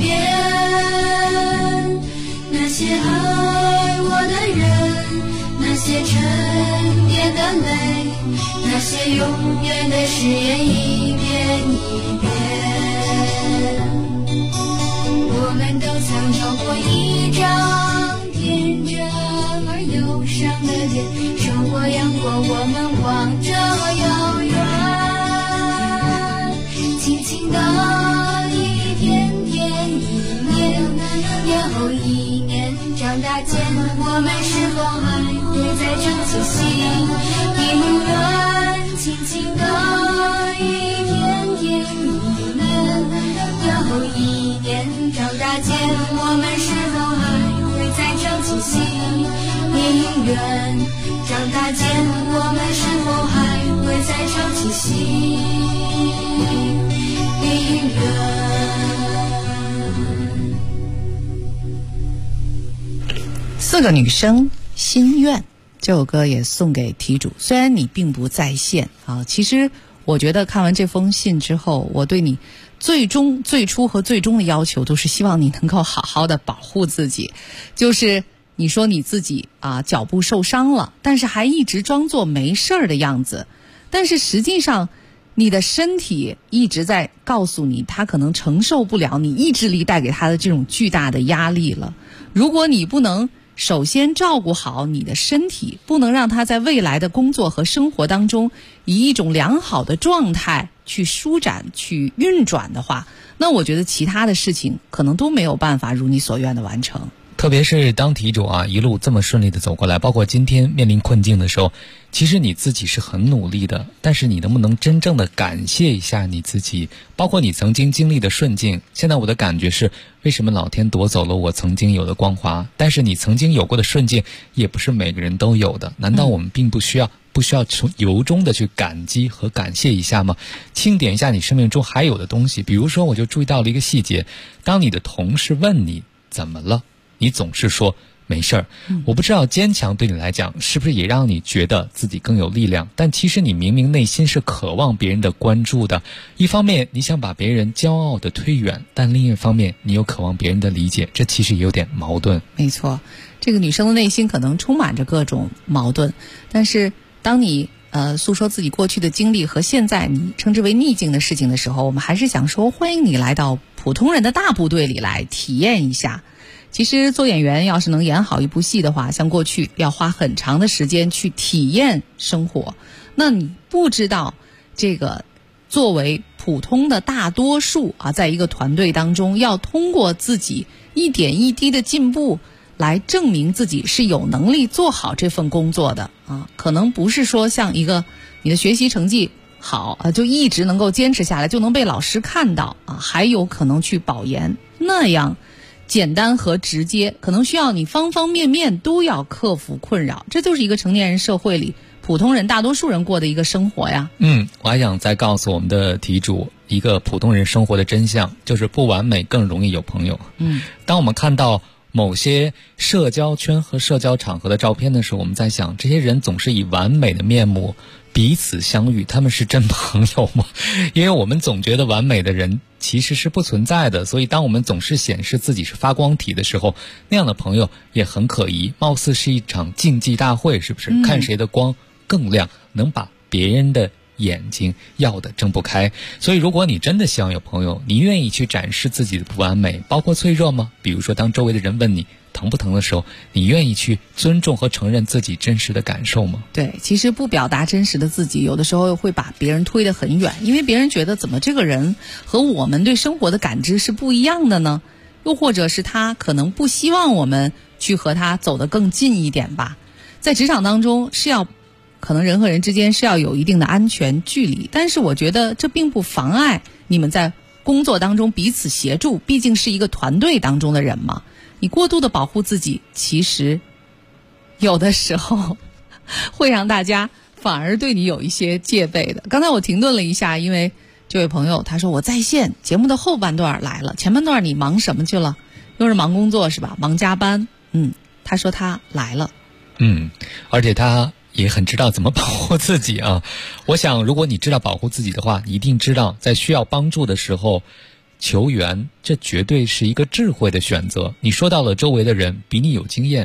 遍。那些爱我的人，那些沉那些永远的誓言一遍一遍。我们都曾有过一张天真而忧伤的脸，受过阳光，我们望着遥远，轻轻的一天天一年，年后一年，长大间我们是否还会再争气息？永远轻轻的一天天一年，年后一年，长大间我们是否还会再争气息？永远长大间我们是否还会再争气息？永远。 4个女生心愿这首歌也送给题主，虽然你并不在线啊，其实我觉得看完这封信之后，我对你最初和最终的要求都是希望你能够好好的保护自己。就是你说你自己脚部受伤了，但是还一直装作没事儿的样子，但是实际上你的身体一直在告诉你，他可能承受不了你意志力带给他的这种巨大的压力了。如果你不能首先照顾好你的身体，不能让他在未来的工作和生活当中以一种良好的状态去舒展去运转的话，那我觉得其他的事情可能都没有办法如你所愿的完成。 特别是当题主一路这么顺利的走过来，包括今天面临困境的时候，其实你自己是很努力的，但是你能不能真正的感谢一下你自己，包括你曾经经历的顺境。现在我的感觉是，为什么老天夺走了我曾经有的光华？但是你曾经有过的顺境也不是每个人都有的，难道我们并不需要从由衷的去感激和感谢一下吗？清点一下你生命中还有的东西。比如说，我就注意到了一个细节，当你的同事问你怎么了，你总是说没事儿。我不知道坚强对你来讲是不是也让你觉得自己更有力量，但其实你明明内心是渴望别人的关注的。一方面你想把别人骄傲的推远，但另一方面你又渴望别人的理解，这其实也有点矛盾。 没错，这个女生的内心可能充满着各种矛盾，但是当你诉说自己过去的经历和现在你称之为逆境的事情的时候，我们还是想说，欢迎你来到普通人的大部队里来体验一下。其实做演员要是能演好一部戏的话，像过去要花很长的时间去体验生活，那你不知道这个作为普通的大多数在一个团队当中，要通过自己一点一滴的进步来证明自己是有能力做好这份工作的可能不是说像一个你的学习成绩好就一直能够坚持下来，就能被老师看到还有可能去保研那样简单和直接，可能需要你方方面面都要克服困扰。这就是一个成年人社会里普通人大多数人过的一个生活呀。 我还想再告诉我们的题主一个普通人生活的真相，就是不完美更容易有朋友。当我们看到某些社交圈和社交场合的照片的时候，我们在想，这些人总是以完美的面目彼此相遇，他们是真朋友吗？因为我们总觉得完美的人其实是不存在的，所以当我们总是显示自己是发光体的时候，那样的朋友也很可疑，貌似是一场竞技大会，是不是？看谁的光更亮，能把别人的眼睛要的睁不开。所以如果你真的希望有朋友，你愿意去展示自己的不完美，包括脆弱吗？比如说当周围的人问你疼不疼的时候，你愿意去尊重和承认自己真实的感受吗？ 对，其实不表达真实的自己，有的时候会把别人推得很远，因为别人觉得怎么这个人和我们对生活的感知是不一样的呢？又或者是他可能不希望我们去和他走得更近一点吧。在职场当中可能人和人之间是要有一定的安全距离，但是我觉得这并不妨碍你们在工作当中彼此协助，毕竟是一个团队当中的人嘛。你过度的保护自己，其实有的时候会让大家反而对你有一些戒备的。刚才我停顿了一下，因为这位朋友他说我在线，节目的后半段来了，前半段你忙什么去了？又是忙工作是吧？忙加班。他说他来了。 而且他也很知道怎么保护自己啊。我想如果你知道保护自己的话，你一定知道在需要帮助的时候求援，这绝对是一个智慧的选择。你说到了周围的人比你有经验，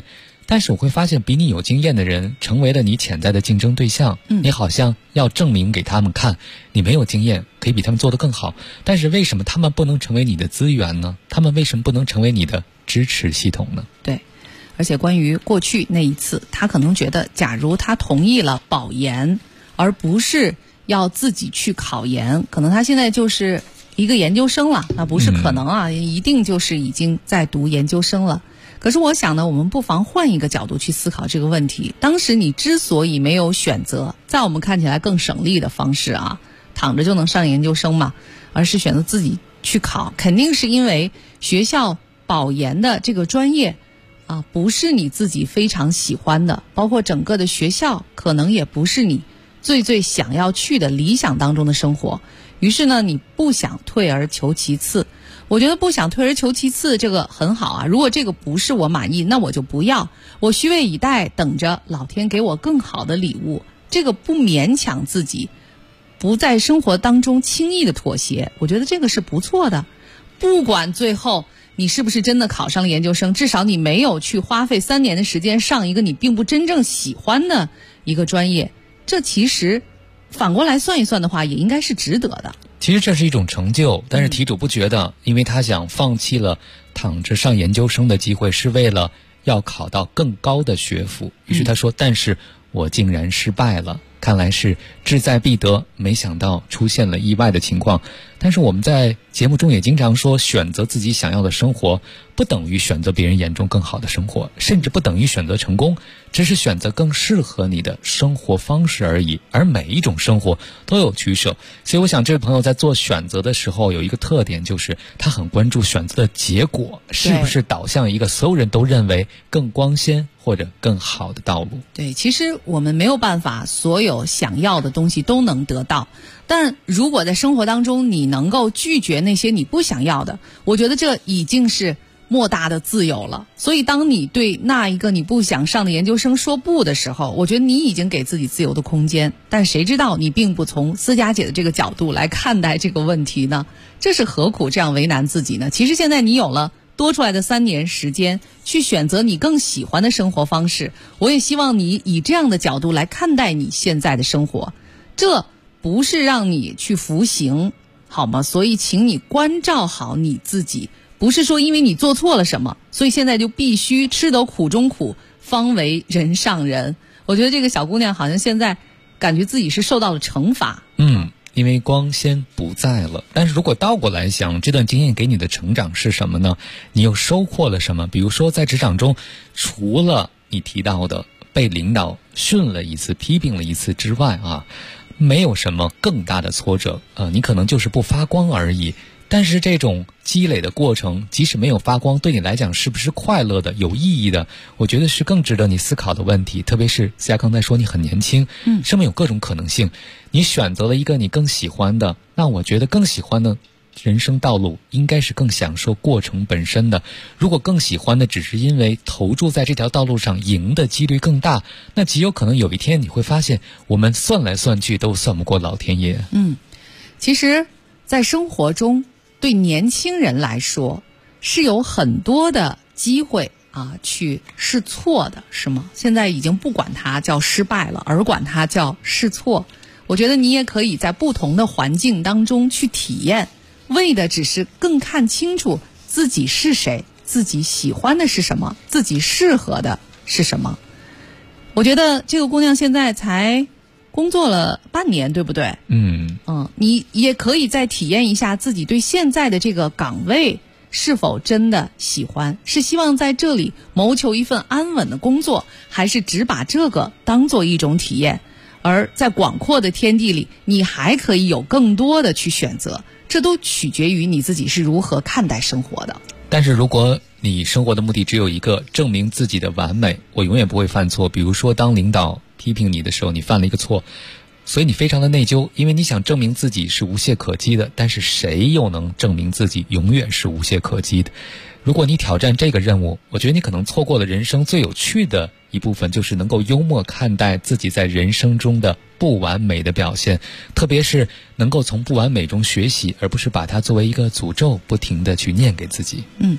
但是我会发现比你有经验的人成为了你潜在的竞争对象，你好像要证明给他们看你没有经验，可以比他们做得更好。但是为什么他们不能成为你的资源呢？他们为什么不能成为你的支持系统呢？ 对，而且关于过去那一次，他可能觉得假如他同意了保研而不是要自己去考研，可能他现在就是一个研究生了，那不是可能啊，一定就是已经在读研究生了。可是我想呢，我们不妨换一个角度去思考这个问题。当时你之所以没有选择在我们看起来更省力的方式啊，躺着就能上研究生嘛，而是选择自己去考，肯定是因为学校保研的这个专业啊，不是你自己非常喜欢的，包括整个的学校可能也不是你最想要去的理想当中的生活。于是呢，你不想退而求其次。我觉得不想退而求其次这个很好啊，如果这个不是我满意，那我就不要，我虚位以待，等着老天给我更好的礼物。这个不勉强自己，不在生活当中轻易的妥协，我觉得这个是不错的。不管最后你是不是真的考上了研究生，至少你没有去花费3年的时间上一个你并不真正喜欢的一个专业，这其实反过来算一算的话，也应该是值得的。 其实这是一种成就，但是题主不觉得，因为他想放弃了躺着上研究生的机会，是为了要考到更高的学府。于是他说，但是我竟然失败了，看来是志在必得，没想到出现了意外的情况。但是我们在节目中也经常说，选择自己想要的生活不等于选择别人眼中更好的生活，甚至不等于选择成功，只是选择更适合你的生活方式而已。而每一种生活都有取舍，所以我想这位朋友在做选择的时候有一个特点，就是他很关注选择的结果是不是导向一个所有人都认为更光鲜或者更好的道路。 对，其实我们没有办法所有想要的东西都能得到，但如果在生活当中你能够拒绝那些你不想要的，我觉得这已经是莫大的自由了。所以当你对那一个你不想上的研究生说不的时候，我觉得你已经给自己自由的空间。但谁知道你并不从思佳姐的这个角度来看待这个问题呢？这是何苦这样为难自己呢？其实现在你有了多出来的3年时间去选择你更喜欢的生活方式，我也希望你以这样的角度来看待你现在的生活。这不是让你去服刑，好吗？所以请你关照好你自己，不是说因为你做错了什么，所以现在就必须吃得苦中苦，方为人上人。我觉得这个小姑娘好像现在感觉自己是受到了惩罚。 因为光鲜不在了。但是如果倒过来想，这段经验给你的成长是什么呢？你又收获了什么？比如说在职场中，除了你提到的被领导训了一次、批评了一次之外啊，没有什么更大的挫折。你可能就是不发光而已。但是这种积累的过程，即使没有发光，对你来讲是不是快乐的、有意义的？我觉得是更值得你思考的问题。特别是思佳刚才说你很年轻，生命有各种可能性，你选择了一个你更喜欢的，那我觉得更喜欢的人生道路应该是更享受过程本身的。如果更喜欢的只是因为投注在这条道路上赢的几率更大，那极有可能有一天你会发现，我们算来算去都算不过老天爷。 其实在生活中对年轻人来说是有很多的机会啊去试错的，是吗？现在已经不管它叫失败了，而管它叫试错。我觉得你也可以在不同的环境当中去体验，为的只是更看清楚自己是谁，自己喜欢的是什么，自己适合的是什么。我觉得这个姑娘现在才工作了半年，对不对？你也可以再体验一下自己对现在的这个岗位是否真的喜欢，是希望在这里谋求一份安稳的工作，还是只把这个当做一种体验。而在广阔的天地里，你还可以有更多的去选择，这都取决于你自己是如何看待生活的。 但是如果你生活的目的只有一个，证明自己的完美，我永远不会犯错。比如说当领导批评你的时候，你犯了一个错，所以你非常的内疚，因为你想证明自己是无懈可击的。但是谁又能证明自己永远是无懈可击的？如果你挑战这个任务，我觉得你可能错过了人生最有趣的一部分，就是能够幽默看待自己在人生中的不完美的表现，特别是能够从不完美中学习，而不是把它作为一个诅咒不停地去念给自己。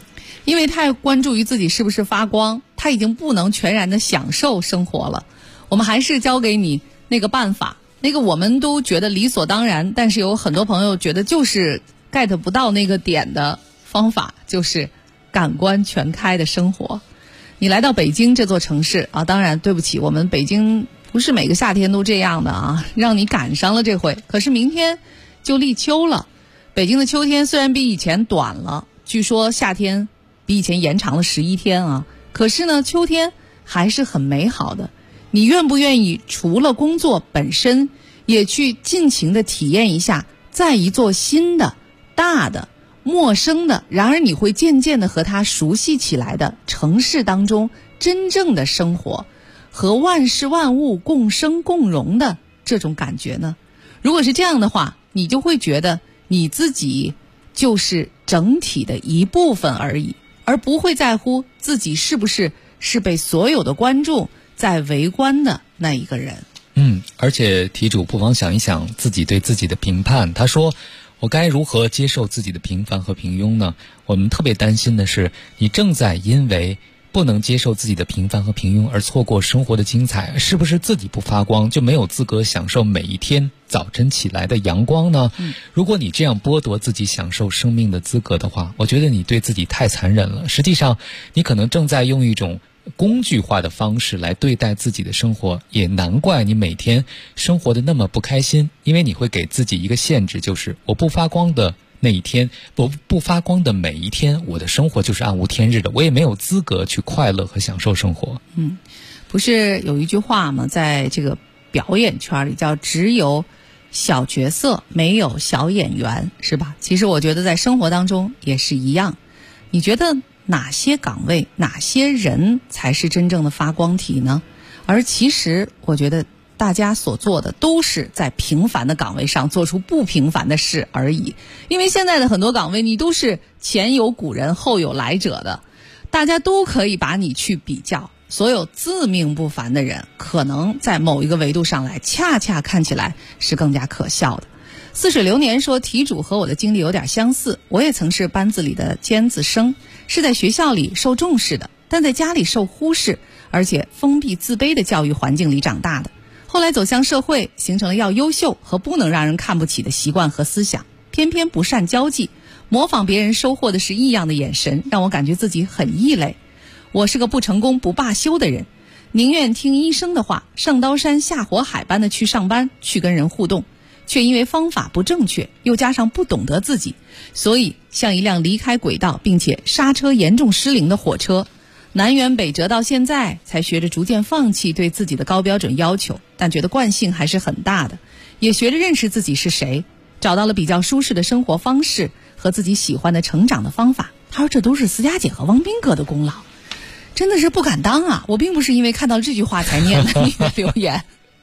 因为太关注于自己是不是发光，他已经不能全然的享受生活了。我们还是教给你那个办法，那个我们都觉得理所当然，但是有很多朋友觉得就是 get 不到那个点的方法，就是感官全开的生活。你来到北京这座城市啊，当然对不起，我们北京不是每个夏天都这样的啊，让你赶上了这回。可是明天就立秋了，北京的秋天虽然比以前短了，据说夏天比以前延长了11天啊，可是呢，秋天还是很美好的。你愿不愿意除了工作本身，也去尽情的体验一下，在一座新的、大的、陌生的，然而你会渐渐的和它熟悉起来的城市当中真正的生活，和万事万物共生共荣的这种感觉呢？如果是这样的话，你就会觉得你自己就是整体的一部分而已，而不会在乎自己是不是被所有的观众在围观的那一个人。 而且题主不妨想一想自己对自己的评判。他说，我该如何接受自己的平凡和平庸呢？我们特别担心的是，你正在因为不能接受自己的平凡和平庸而错过生活的精彩。是不是自己不发光就没有资格享受每一天早晨起来的阳光呢？如果你这样剥夺自己享受生命的资格的话，我觉得你对自己太残忍了。实际上你可能正在用一种工具化的方式来对待自己的生活，也难怪你每天生活的那么不开心，因为你会给自己一个限制，就是我不发光的那一天，不发光的每一天，我的生活就是暗无天日的，我也没有资格去快乐和享受生活。 不是有一句话吗？在这个表演圈里叫只有小角色没有小演员，是吧？其实我觉得在生活当中也是一样。你觉得哪些岗位哪些人才是真正的发光体呢？而其实我觉得大家所做的都是在平凡的岗位上做出不平凡的事而已。因为现在的很多岗位你都是前有古人后有来者的，大家都可以把你去比较。所有自命不凡的人可能在某一个维度上来恰恰看起来是更加可笑的。似水流年说，题主和我的经历有点相似，我也曾是班子里的尖子生，是在学校里受重视的，但在家里受忽视，而且封闭自卑的教育环境里长大的。后来走向社会，形成了要优秀和不能让人看不起的习惯和思想，偏偏不善交际，模仿别人收获的是异样的眼神，让我感觉自己很异类。我是个不成功不罢休的人，宁愿听医生的话，上刀山下火海般的去上班，去跟人互动，却因为方法不正确，又加上不懂得自己，所以像一辆离开轨道并且刹车严重失灵的火车，南辕北辙到现在才学着逐渐放弃对自己的高标准要求，但觉得惯性还是很大的，也学着认识自己是谁，找到了比较舒适的生活方式和自己喜欢的成长的方法。他说这都是思佳姐和汪斌哥的功劳，真的是不敢当啊！我并不是因为看到这句话才念的你的留言。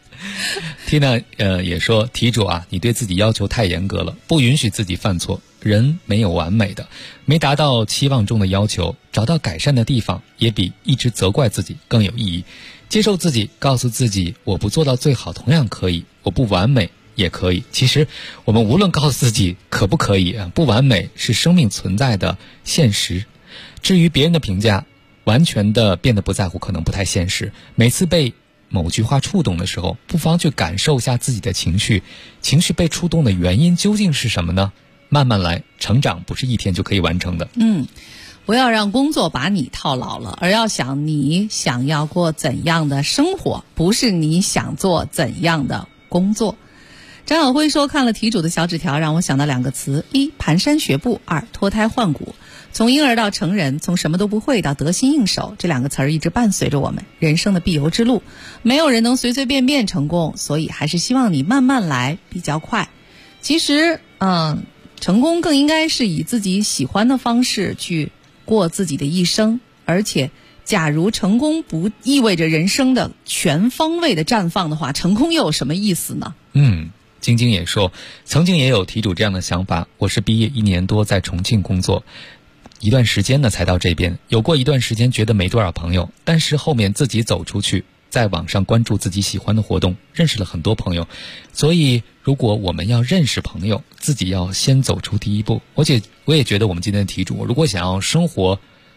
Tina 也说，题主啊，你对自己要求太严格了，不允许自己犯错。人没有完美的，没达到期望中的要求，找到改善的地方，也比一直责怪自己更有意义。接受自己，告诉自己，我不做到最好同样可以，我不完美也可以。其实我们无论告诉自己可不可以，不完美是生命存在的现实。至于别人的评价，完全的变得不在乎可能不太现实。每次被某句话触动的时候，不妨去感受一下自己的情绪，情绪被触动的原因究竟是什么呢？慢慢来，成长不是一天就可以完成的。 不要让工作把你套牢了，而要想你想要过怎样的生活，不是你想做怎样的工作。张晓辉说，看了题主的小纸条，让我想到两个词：一，蹒跚学步；二，脱胎换骨。从婴儿到成人，从什么都不会到得心应手，这两个词儿一直伴随着我们人生的必由之路。没有人能随随便便成功，所以还是希望你慢慢来比较快。其实成功更应该是以自己喜欢的方式去过自己的一生，而且假如成功不意味着人生的全方位的绽放的话，成功又有什么意思呢？ 晶晶也说，曾经也有题主这样的想法，我是毕业1年多在重庆工作，一段时间呢才到这边，有过一段时间觉得没多少朋友，但是后面自己走出去，在网上关注自己喜欢的活动，认识了很多朋友。所以如果我们要认识朋友，自己要先走出第一步。我也觉得我们今天的题主，如果想要生活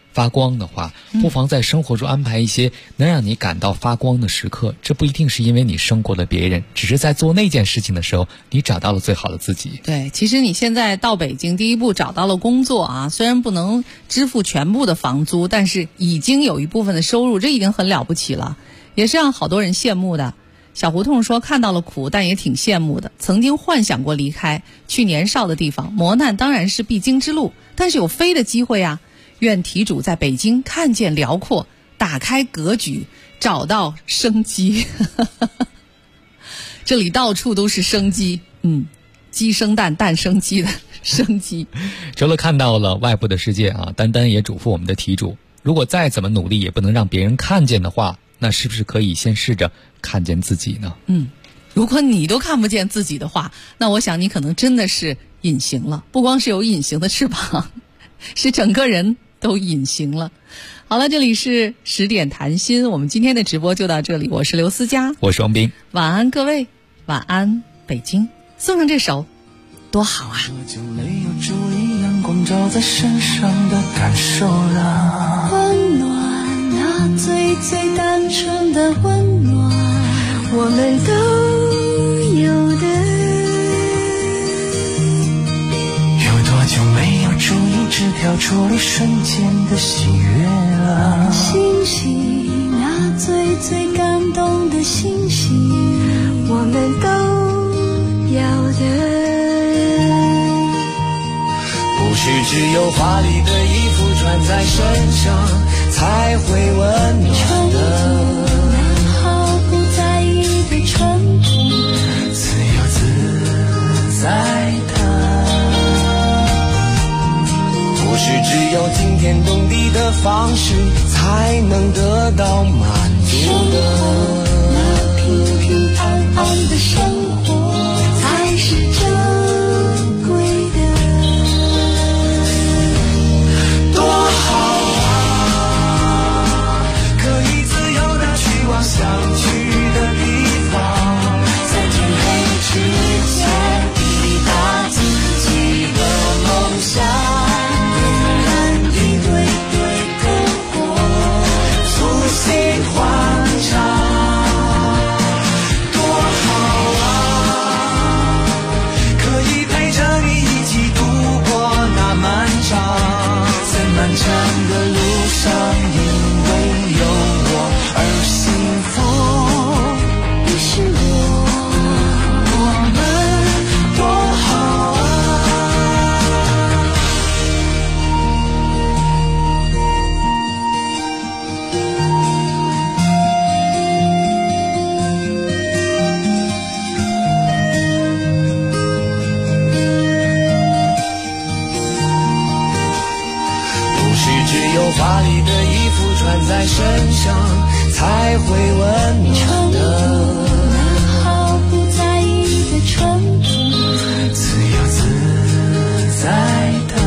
发光的话，不妨在生活中安排一些能让你感到发光的时刻。这不一定是因为你胜过了别人，只是在做那件事情的时候，你找到了最好的自己。 对，其实你现在到北京，第一步找到了工作啊，虽然不能支付全部的房租，但是已经有一部分的收入，这已经很了不起了，也是让好多人羡慕的。小胡同说看到了苦，但也挺羡慕的。曾经幻想过离开，去年少的地方，磨难当然是必经之路，但是有飞的机会啊。愿题主在北京看见辽阔，打开格局，找到生机。这里到处都是生机，鸡生蛋，蛋生鸡的生机。 除了看到了外部的世界啊，丹丹也嘱咐我们的题主，如果再怎么努力也不能让别人看见的话，那是不是可以先试着看见自己呢？ 如果你都看不见自己的话，那我想你可能真的是隐形了，不光是有隐形的翅膀，是整个人都隐形了。好了，这里是10点谈心，我们今天的直播就到这里，我是刘思佳， 我是王斌， 晚安各位，晚安北京。送上这首多好啊， 我就没有注意阳光照在身上的感受了，温暖那最最单纯的温暖，我们都有的。有多久没有注意只飘出了瞬间的喜悦了，星星那最最感动的星星，我们都有的。不是只有华丽的衣服穿在身上才会温暖的，毫不在意的纯真，自由自在的。不是只有惊天动地的方式才能得到满足的，那平平安安的生活才是珍贵的。多好啊，可以自由地去往想去的地方，在天黑之前抵达自己的梦想。漫长的路上，因为有我而幸福，你是我们多好华丽的衣服穿在身上才会温暖的，毫不在意的纯真，自由自在的。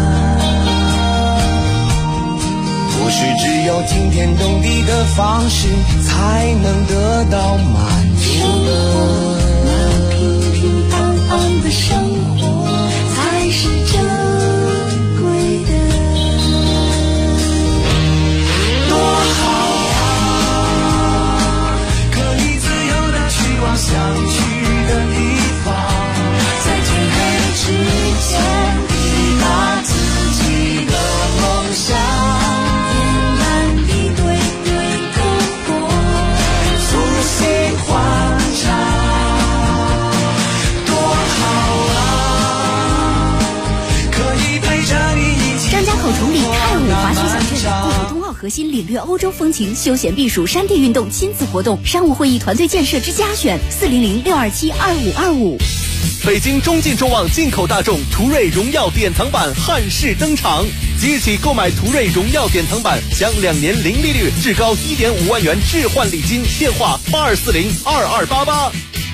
不是只有惊天动地的方式才能得到满足的，那平平安安的生活才是珍贵的。想去的地方，在天黑之前抵达自己的梦想，点燃一堆堆篝火，促膝欢唱，多好啊，可以陪着你一起。 张家口崇礼泰武滑雪小镇地处冬奥核心，领略欧洲风情，休闲避暑，山地运动，亲子活动，商务会议，团队建设之佳选，400-627-2525。 北京中进众望进口大众途锐荣耀典藏版汉式登场，即日起购买途锐荣耀典藏版，享2年零利率，至高1.5万元置换礼金。电话82402288。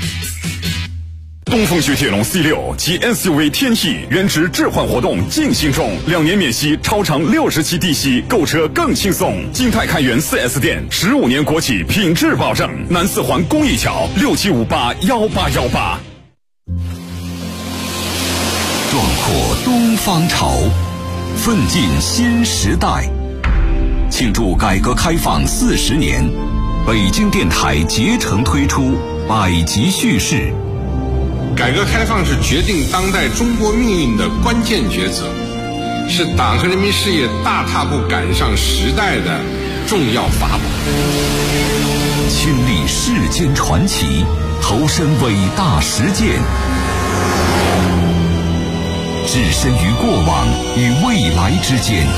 东风雪铁龙 C6 及 SUV 天翼原值置换活动进行中，2年免息，超长60期低息，购车更轻松。金泰开元 4S 店，15年国企品质保证。南四环公益桥67581818。 壮阔东方潮，奋进新时代。 庆祝改革开放40年，北京电台竭诚推出百集叙事。 改革开放是决定当代中国命运的关键抉择，是党和人民事业大踏步赶上时代的重要法宝。 亲历世间传奇，投身伟大实践，置身于过往与未来之间。